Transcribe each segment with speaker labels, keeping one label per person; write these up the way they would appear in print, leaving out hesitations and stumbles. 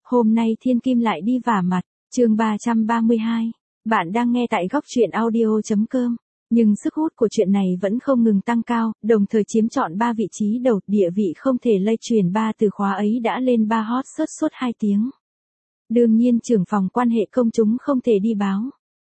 Speaker 1: Hôm nay Thiên Kim lại đi vả mặt, chương 332. Bạn đang nghe tại góc truyện audio.com. Nhưng sức hút của chuyện này vẫn không ngừng tăng cao, đồng thời chiếm trọn 3 vị trí đầu, địa vị không thể lay truyền 3 từ khóa ấy đã lên 3 hot search suốt 2 tiếng. Đương nhiên trưởng phòng quan hệ công chúng không thể đi báo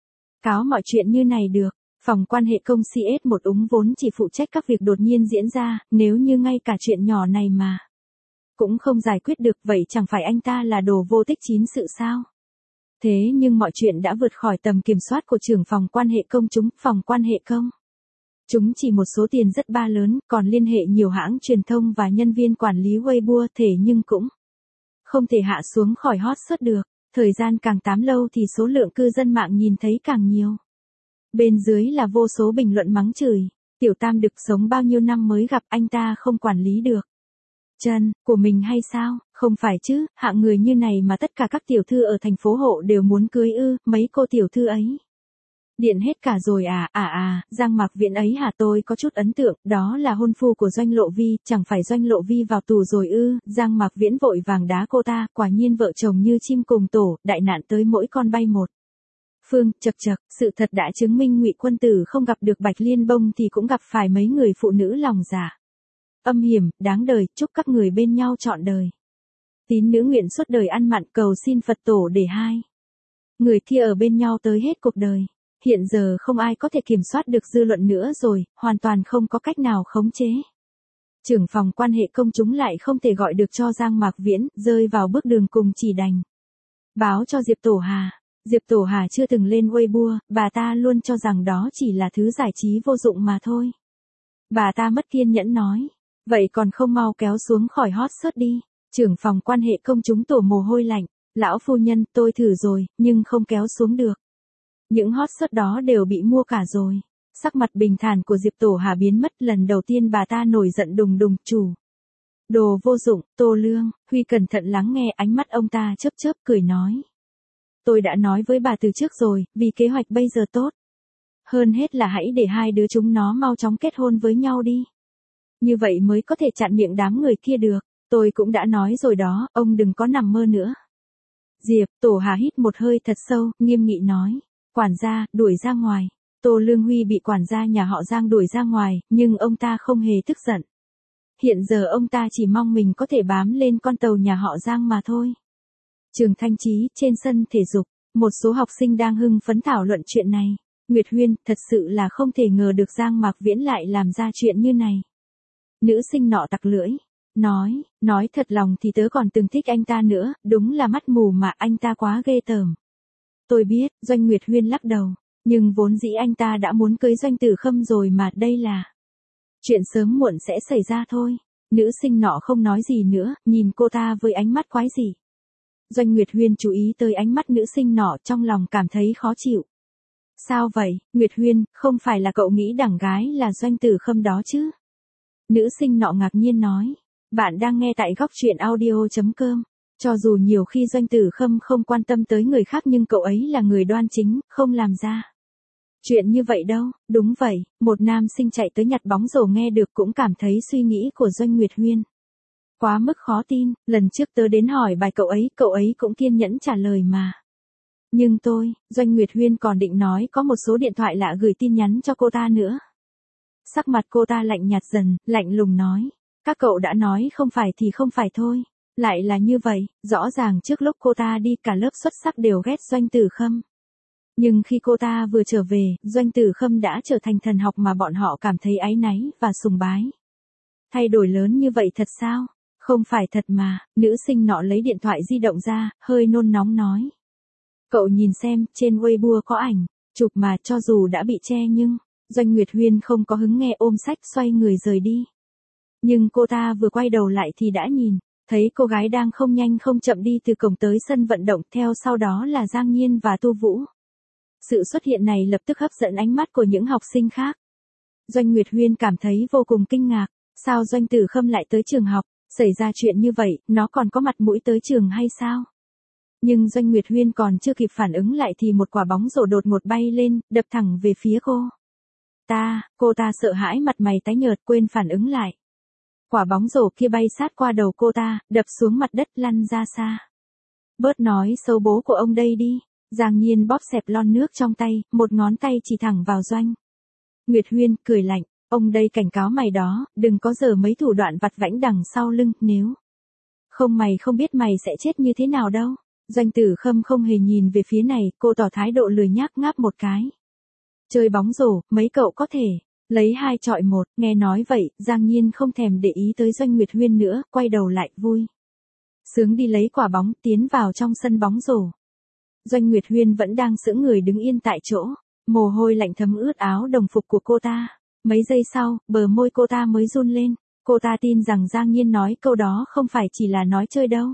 Speaker 1: cáo mọi chuyện như này được. Phòng quan hệ công CS1 úng vốn chỉ phụ trách các việc đột nhiên diễn ra, nếu như ngay cả chuyện nhỏ này mà cũng không giải quyết được, vậy chẳng phải anh ta là đồ vô tích chín sự sao? Thế nhưng mọi chuyện đã vượt khỏi tầm kiểm soát của trưởng phòng quan hệ công chúng, phòng quan hệ công. Chúng chỉ một số tiền rất ba lớn, còn liên hệ nhiều hãng truyền thông và nhân viên quản lý Weibo, thế nhưng cũng không thể hạ xuống khỏi hot search được. Thời gian càng tám lâu thì số lượng cư dân mạng nhìn thấy càng nhiều. Bên dưới là vô số bình luận mắng chửi. Tiểu Tam Đực sống bao nhiêu năm mới gặp, anh ta không quản lý được chân của mình hay sao? Không phải chứ, hạng người như này mà tất cả các tiểu thư ở thành phố Hộ đều muốn cưới ư? Mấy cô tiểu thư ấy điện hết cả rồi à? Giang Mạc Viễn ấy hả? Tôi có chút ấn tượng, đó là hôn phu của Doanh Lộ Vi, chẳng phải Doanh Lộ Vi vào tù rồi ư? Giang Mạc Viễn vội vàng đá cô ta, quả nhiên vợ chồng như chim cùng tổ, đại nạn tới mỗi con bay một phương. Chật, sự thật đã chứng minh Ngụy Quân Tử không gặp được Bạch Liên Bông thì cũng gặp phải mấy người phụ nữ lòng dạ âm hiểm, đáng đời, chúc các người bên nhau trọn đời. Tín nữ nguyện suốt đời ăn mặn, cầu xin Phật tổ để hai người kia ở bên nhau tới hết cuộc đời. Hiện giờ không ai có thể kiểm soát được dư luận nữa rồi, hoàn toàn không có cách nào khống chế. Trưởng phòng quan hệ công chúng lại không thể gọi được cho Giang Mạc Viễn, rơi vào bước đường cùng, chỉ đành báo cho Diệp Tổ Hà. Diệp Tổ Hà chưa từng lên Weibo, bà ta luôn cho rằng đó chỉ là thứ giải trí vô dụng mà thôi. Bà ta mất kiên nhẫn nói, vậy còn không mau kéo xuống khỏi hot search đi. Trưởng phòng quan hệ công chúng tổ mồ hôi lạnh, lão phu nhân, tôi thử rồi, nhưng không kéo xuống được. Những hot search đó đều bị mua cả rồi. Sắc mặt bình thản của Diệp Tổ Hà biến mất, lần đầu tiên bà ta nổi giận đùng đùng, chủ đồ vô dụng. Tô Lương, Huy cẩn thận lắng nghe, ánh mắt ông ta chớp chớp cười nói. Tôi đã nói với bà từ trước rồi, vì kế hoạch bây giờ tốt hơn hết là hãy để hai đứa chúng nó mau chóng kết hôn với nhau đi. Như vậy mới có thể chặn miệng đám người kia được. Tôi cũng đã nói rồi đó, ông đừng có nằm mơ nữa. Diệp Tổ Hà hít một hơi thật sâu, nghiêm nghị nói. Quản gia, đuổi ra ngoài. Tô Lương Huy bị quản gia nhà họ Giang đuổi ra ngoài, nhưng ông ta không hề tức giận. Hiện giờ ông ta chỉ mong mình có thể bám lên con tàu nhà họ Giang mà thôi. Trường Thanh Chí, trên sân thể dục, một số học sinh đang hưng phấn thảo luận chuyện này. Nguyệt Huyên, thật sự là không thể ngờ được Giang Mạc Viễn lại làm ra chuyện như này. Nữ sinh nọ tặc lưỡi, nói thật lòng thì tớ còn từng thích anh ta nữa, đúng là mắt mù mà, anh ta quá ghê tởm. Tôi biết, Doanh Nguyệt Huyên lắc đầu, nhưng vốn dĩ anh ta đã muốn cưới Doanh Tử Khâm rồi mà, đây là chuyện sớm muộn sẽ xảy ra thôi. Nữ sinh nọ không nói gì nữa, nhìn cô ta với ánh mắt quái dị. Doanh Nguyệt Huyên chú ý tới ánh mắt nữ sinh nọ, trong lòng cảm thấy khó chịu. Sao vậy, Nguyệt Huyên, không phải là cậu nghĩ đẳng gái là Doanh Tử Khâm đó chứ? Nữ sinh nọ ngạc nhiên nói. Bạn đang nghe tại góc truyện audio.com. Cho dù nhiều khi Doanh Tử Khâm không quan tâm tới người khác nhưng cậu ấy là người đoan chính, không làm ra chuyện như vậy đâu. Đúng vậy, một nam sinh chạy tới nhặt bóng rổ nghe được cũng cảm thấy suy nghĩ của Doanh Nguyệt Huyên quá mức khó tin. Lần trước tớ đến hỏi bài cậu ấy cũng kiên nhẫn trả lời mà. Nhưng Doanh Nguyệt Huyên còn định nói có một số điện thoại lạ gửi tin nhắn cho cô ta nữa. Sắc mặt cô ta lạnh nhạt dần, lạnh lùng nói. Các cậu đã nói không phải thì không phải thôi. Lại là như vậy, rõ ràng trước lúc cô ta đi cả lớp xuất sắc đều ghét Doanh Tử Khâm. Nhưng khi cô ta vừa trở về, Doanh Tử Khâm đã trở thành thần học mà bọn họ cảm thấy áy náy và sùng bái. Thay đổi lớn như vậy thật sao? Không phải thật mà. Nữ sinh nọ lấy điện thoại di động ra, hơi nôn nóng nói. Cậu nhìn xem, trên Weibo có ảnh chụp mà, cho dù đã bị che nhưng Doanh Nguyệt Huyên không có hứng nghe, ôm sách xoay người rời đi. Nhưng cô ta vừa quay đầu lại thì đã nhìn thấy cô gái đang không nhanh không chậm đi từ cổng tới sân vận động, theo sau đó là Giang Nhiên và Tu Vũ. Sự xuất hiện này lập tức hấp dẫn ánh mắt của những học sinh khác. Doanh Nguyệt Huyên cảm thấy vô cùng kinh ngạc, sao Doanh Tử Khâm lại tới trường học, xảy ra chuyện như vậy, nó còn có mặt mũi tới trường hay sao? Nhưng Doanh Nguyệt Huyên còn chưa kịp phản ứng lại thì một quả bóng rổ đột ngột bay lên, đập thẳng về phía cô ta sợ hãi mặt mày tái nhợt, quên phản ứng lại. Quả bóng rổ kia bay sát qua đầu cô ta, đập xuống mặt đất, lăn ra xa. Bớt nói xấu bố của ông đây đi. Giang Nhiên bóp xẹp lon nước trong tay, một ngón tay chỉ thẳng vào Doanh Nguyệt Huyên, cười lạnh, ông đây cảnh cáo mày đó, đừng có giở mấy thủ đoạn vặt vãnh đằng sau lưng, nếu không mày không biết mày sẽ chết như thế nào đâu. Doanh Tử Khâm không hề nhìn về phía này, cô tỏ thái độ lười nhác ngáp một cái. Chơi bóng rổ, mấy cậu có thể lấy 2 chọi 1, nghe nói vậy, Giang Nhiên không thèm để ý tới Doanh Nguyệt Huyên nữa, quay đầu lại vui sướng đi lấy quả bóng, tiến vào trong sân bóng rổ. Doanh Nguyệt Huyên vẫn đang sững người đứng yên tại chỗ, mồ hôi lạnh thấm ướt áo đồng phục của cô ta. Mấy giây sau, bờ môi cô ta mới run lên, cô ta tin rằng Giang Nhiên nói câu đó không phải chỉ là nói chơi đâu.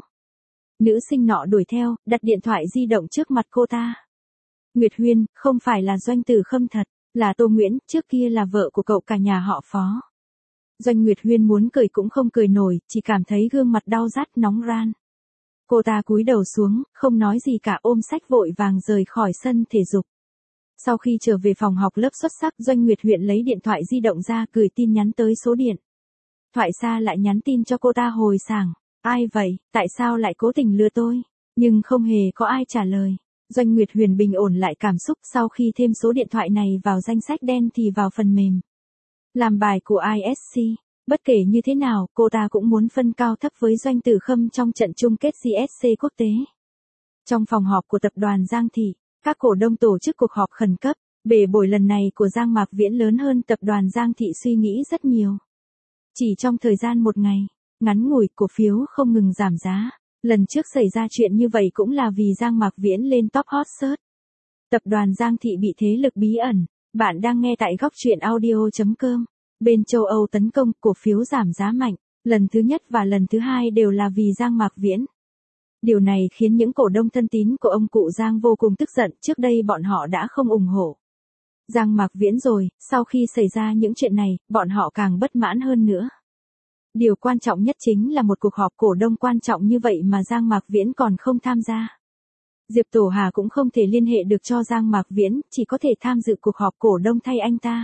Speaker 1: Nữ sinh nọ đuổi theo, đặt điện thoại di động trước mặt cô ta. Nguyệt Huyên, không phải là Doanh Tử Khâm thật, là Tô Nguyễn, trước kia là vợ của cậu cả nhà họ Phó. Doanh Nguyệt Huyên muốn cười cũng không cười nổi, chỉ cảm thấy gương mặt đau rát nóng ran. Cô ta cúi đầu xuống, không nói gì cả, ôm sách vội vàng rời khỏi sân thể dục. Sau khi trở về phòng học lớp xuất sắc, Doanh Nguyệt Huyên lấy điện thoại di động ra, gửi tin nhắn tới số điện thoại xa lại nhắn tin cho cô ta hồi sảng. Ai vậy, tại sao lại cố tình lừa tôi? Nhưng không hề có ai trả lời. Doanh Nguyệt Huyên bình ổn lại cảm xúc, sau khi thêm số điện thoại này vào danh sách đen thì vào phần mềm làm bài của ISC. Bất kể như thế nào, cô ta cũng muốn phân cao thấp với Doanh Tử Khâm trong trận chung kết CSC quốc tế. Trong phòng họp của tập đoàn Giang Thị, các cổ đông tổ chức cuộc họp khẩn cấp. Bề bối lần này của Giang Mạc Viễn lớn hơn tập đoàn Giang Thị suy nghĩ rất nhiều. Chỉ trong thời gian một ngày ngắn ngủi, cổ phiếu không ngừng giảm giá. Lần trước xảy ra chuyện như vậy cũng là vì Giang Mạc Viễn lên top hot search. Tập đoàn Giang Thị bị thế lực bí ẩn. Bạn đang nghe tại góc truyện audio.com. Bên châu Âu tấn công, cổ phiếu giảm giá mạnh. Lần thứ nhất và lần thứ hai đều là vì Giang Mạc Viễn. Điều này khiến những cổ đông thân tín của ông cụ Giang vô cùng tức giận, trước đây bọn họ đã không ủng hộ Giang Mạc Viễn rồi, sau khi xảy ra những chuyện này, bọn họ càng bất mãn hơn nữa. Điều quan trọng nhất chính là một cuộc họp cổ đông quan trọng như vậy mà Giang Mạc Viễn còn không tham gia. Diệp Tổ Hà cũng không thể liên hệ được cho Giang Mạc Viễn, chỉ có thể tham dự cuộc họp cổ đông thay anh ta.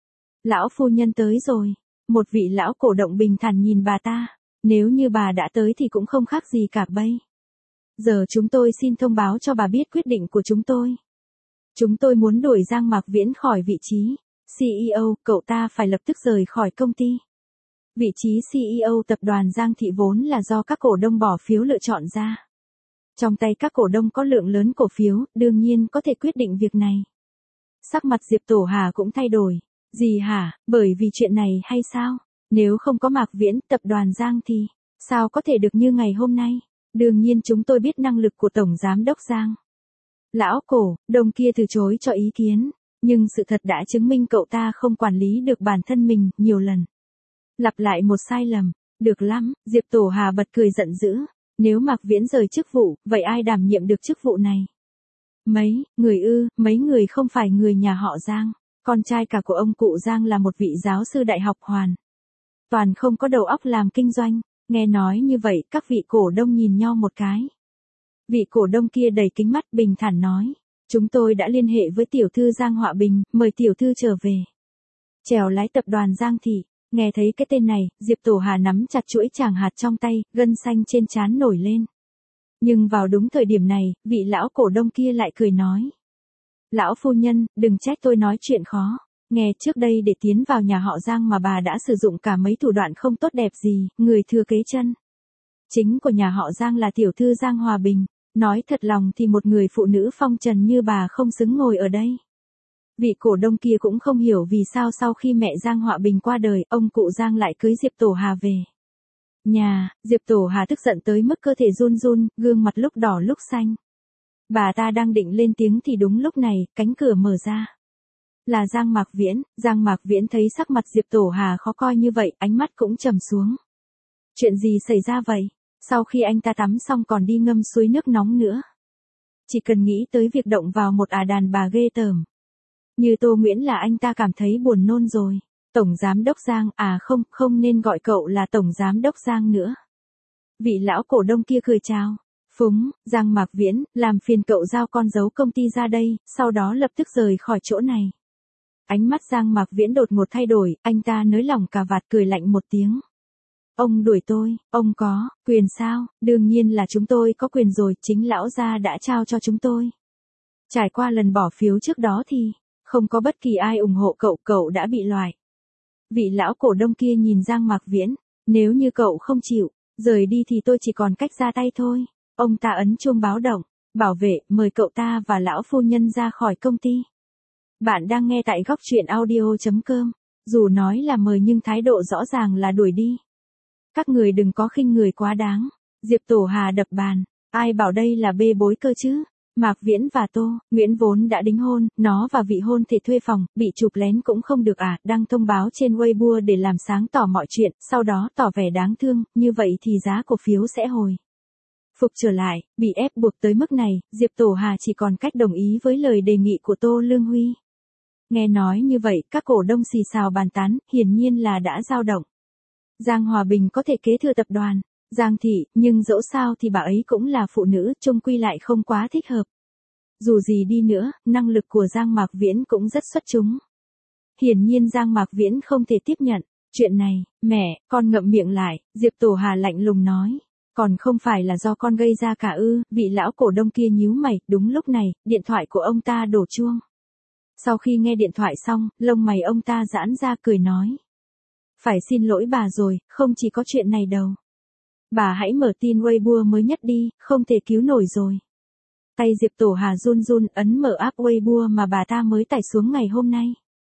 Speaker 1: Lão phu nhân tới rồi. Một vị lão cổ động bình thản nhìn bà ta. Nếu như bà đã tới thì cũng không khác gì cả bây giờ chúng tôi xin thông báo cho bà biết quyết định của chúng tôi. Chúng tôi muốn đuổi Giang Mạc Viễn khỏi vị trí CEO, cậu ta phải lập tức rời khỏi công ty. Vị trí CEO tập đoàn Giang Thị vốn là do các cổ đông bỏ phiếu lựa chọn ra. Trong tay các cổ đông có lượng lớn cổ phiếu, đương nhiên có thể quyết định việc này. Sắc mặt Diệp Tổ Hà cũng thay đổi. Gì hả, bởi vì chuyện này hay sao? Nếu không có Mạc Viễn, tập đoàn Giang thì sao có thể được như ngày hôm nay? Đương nhiên chúng tôi biết năng lực của Tổng Giám đốc Giang. Lão cổ đông kia từ chối cho ý kiến, nhưng sự thật đã chứng minh cậu ta không quản lý được bản thân mình, nhiều lần lặp lại một sai lầm. Được lắm, Diệp Tổ Hà bật cười giận dữ. Nếu Mạc Viễn rời chức vụ, vậy ai đảm nhiệm được chức vụ này? Mấy người không phải người nhà họ Giang. Con trai cả của ông cụ Giang là một vị giáo sư đại học hoàn toàn không có đầu óc làm kinh doanh. Nghe nói như vậy, các vị cổ đông nhìn nhau một cái. Vị cổ đông kia đầy kính mắt bình thản nói. Chúng tôi đã liên hệ với tiểu thư Giang Họa Bình, mời tiểu thư trở về chèo lái tập đoàn Giang Thị. Nghe thấy cái tên này, Diệp Tổ Hà nắm chặt chuỗi tràng hạt trong tay, gân xanh trên trán nổi lên. Nhưng vào đúng thời điểm này, vị lão cổ đông kia lại cười nói. Lão phu nhân, đừng trách tôi nói chuyện khó. Nghe trước đây để tiến vào nhà họ Giang mà bà đã sử dụng cả mấy thủ đoạn không tốt đẹp gì, người thừa kế chân chính của nhà họ Giang là tiểu thư Giang Hòa Bình. Nói thật lòng thì một người phụ nữ phong trần như bà không xứng ngồi ở đây. Vị cổ đông kia cũng không hiểu vì sao sau khi mẹ Giang Họa Bình qua đời, ông cụ Giang lại cưới Diệp Tổ Hà về nhà. Diệp Tổ Hà tức giận tới mức cơ thể run run, gương mặt lúc đỏ lúc xanh. Bà ta đang định lên tiếng thì đúng lúc này, cánh cửa mở ra. Là Giang Mạc Viễn. Giang Mạc Viễn thấy sắc mặt Diệp Tổ Hà khó coi như vậy, ánh mắt cũng trầm xuống. Chuyện gì xảy ra vậy? Sau khi anh ta tắm xong còn đi ngâm suối nước nóng nữa. Chỉ cần nghĩ tới việc động vào một đàn bà ghê tởm như Tô Nguyễn là anh ta cảm thấy buồn nôn rồi. Tổng Giám đốc Giang, không nên gọi cậu là Tổng Giám đốc Giang nữa. Vị lão cổ đông kia cười chào. Phúng, Giang Mạc Viễn, làm phiền cậu giao con dấu công ty ra đây, sau đó lập tức rời khỏi chỗ này. Ánh mắt Giang Mạc Viễn đột ngột thay đổi, anh ta nới lỏng cà vạt cười lạnh một tiếng. Ông đuổi tôi, ông có quyền sao? Đương nhiên là chúng tôi có quyền rồi, chính lão gia đã trao cho chúng tôi. Trải qua lần bỏ phiếu trước đó thì, không có bất kỳ ai ủng hộ cậu, cậu đã bị loại. Vị lão cổ đông kia nhìn Giang Mạc Viễn, nếu như cậu không chịu, rời đi thì tôi chỉ còn cách ra tay thôi. Ông ta ấn chuông báo động, bảo vệ, mời cậu ta và lão phu nhân ra khỏi công ty. Bạn đang nghe tại góc truyện audio.com, dù nói là mời nhưng thái độ rõ ràng là đuổi đi. Các người đừng có khinh người quá đáng. Diệp Tổ Hà đập bàn, ai bảo đây là bê bối cơ chứ? Mạc Viễn và Tô Nguyễn vốn đã đính hôn, nó và vị hôn thê thuê phòng, bị chụp lén cũng không được à, đăng thông báo trên Weibo để làm sáng tỏ mọi chuyện, sau đó tỏ vẻ đáng thương, như vậy thì giá cổ phiếu sẽ hồi phục trở lại, bị ép buộc tới mức này, Diệp Tổ Hà chỉ còn cách đồng ý với lời đề nghị của Tô Lương Huy. Nghe nói như vậy, các cổ đông xì xào bàn tán, hiển nhiên là đã dao động. Giang Hòa Bình có thể kế thừa tập đoàn Giang Thị, nhưng dẫu sao thì bà ấy cũng là phụ nữ, chung quy lại không quá thích hợp. Dù gì đi nữa, năng lực của Giang Mạc Viễn cũng rất xuất chúng. Hiển nhiên Giang Mạc Viễn không thể tiếp nhận chuyện này. Mẹ, con ngậm miệng lại, Diệp Tổ Hà lạnh lùng nói. Còn không phải là do con gây ra cả ư? Vị lão cổ đông kia nhíu mày. Đúng lúc này, điện thoại của ông ta đổ chuông. Sau khi nghe điện thoại xong, lông mày ông ta giãn ra cười nói. Phải xin lỗi bà rồi, không chỉ có chuyện này đâu. Bà hãy mở tin Weibo mới nhất đi, không thể cứu nổi rồi. Tay Diệp Tổ Hà run run ấn mở app Weibo mà bà ta mới tải xuống ngày hôm nay.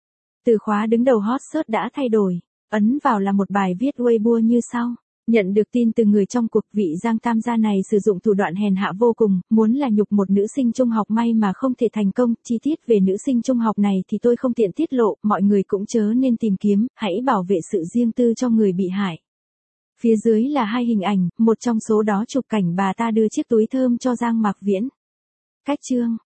Speaker 1: Từ khóa đứng đầu hot search đã thay đổi, ấn vào là một bài viết Weibo như sau. Nhận được tin từ người trong cuộc, vị Giang Tam gia này sử dụng thủ đoạn hèn hạ vô cùng, muốn là nhục một nữ sinh trung học may mà không thể thành công. Chi tiết về nữ sinh trung học này thì tôi không tiện tiết lộ, mọi người cũng chớ nên tìm kiếm, hãy bảo vệ sự riêng tư cho người bị hại. Phía dưới là hai hình ảnh, một trong số đó chụp cảnh bà ta đưa chiếc túi thơm cho Giang Mạc Viễn. Cách chương